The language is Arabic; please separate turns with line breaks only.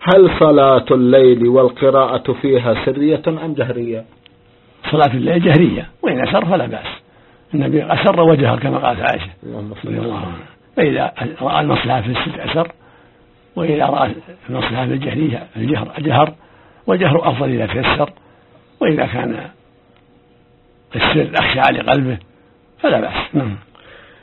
هل صلاة الليل والقراءة فيها سرية أم جهرية؟
صلاة الليل جهرية، وإن أسر فلا بأس. النبي أسر وجهر كما قالت عائشة رضي الله عنها، فإذا رأى المصلحة في السر أسر، وإذا رأى المصلحة في الجهرية جهر، والجهر أفضل إذا تيسر، وإذا كان السر أخشى على قلبه فلا بأس.